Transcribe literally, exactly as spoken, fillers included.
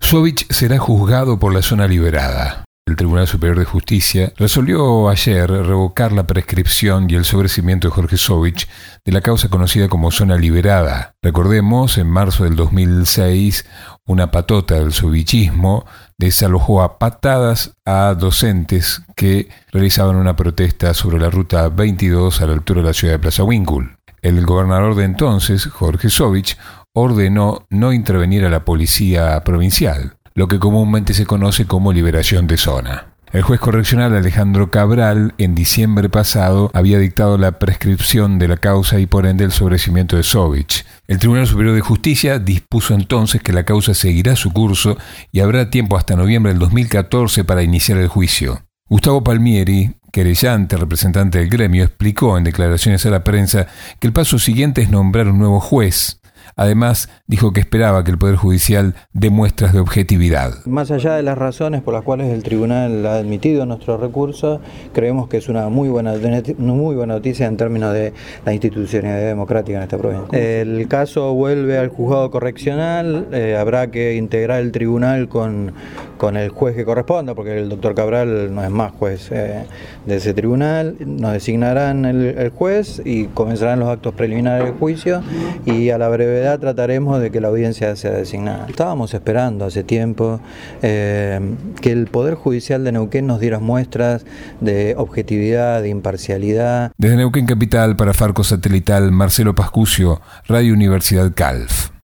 Sovich será juzgado por la zona liberada. El Tribunal Superior de Justicia resolvió ayer revocar la prescripción y el sobreseimiento de Jorge Sovich de la causa conocida como zona liberada. Recordemos, en marzo del dos mil seis, una patota del sovichismo desalojó a patadas a docentes que realizaban una protesta sobre la ruta veintidós a la altura de la ciudad de Plaza Winkle. El gobernador de entonces, Jorge Sovich, ordenó no intervenir a la policía provincial, lo que comúnmente se conoce como liberación de zona. El juez correccional Alejandro Cabral, en diciembre pasado, había dictado la prescripción de la causa y por ende el sobreseimiento de Sovich. El Tribunal Superior de Justicia dispuso entonces que la causa seguirá su curso y habrá tiempo hasta noviembre del dos mil catorce para iniciar el juicio. Gustavo Palmieri, querellante, representante del gremio, explicó en declaraciones a la prensa que el paso siguiente es nombrar un nuevo juez. Además, dijo que esperaba que el Poder Judicial dé muestras de objetividad. Más allá de las razones por las cuales el tribunal ha admitido nuestro recurso, creemos que es una muy buena, muy buena noticia en términos de la institucionalidad democrática en esta provincia. El caso vuelve al juzgado correccional, eh, habrá que integrar el tribunal con, con el juez que corresponda, porque el doctor Cabral no es más juez eh, de ese tribunal. Nos designarán el, el juez y comenzarán los actos preliminares del juicio y a la brevedad trataremos de que la audiencia sea designada. Estábamos esperando hace tiempo eh, que el Poder Judicial de Neuquén nos diera muestras de objetividad, de imparcialidad. Desde Neuquén Capital para Farco Satelital, Marcelo Pascucio, Radio Universidad Calf.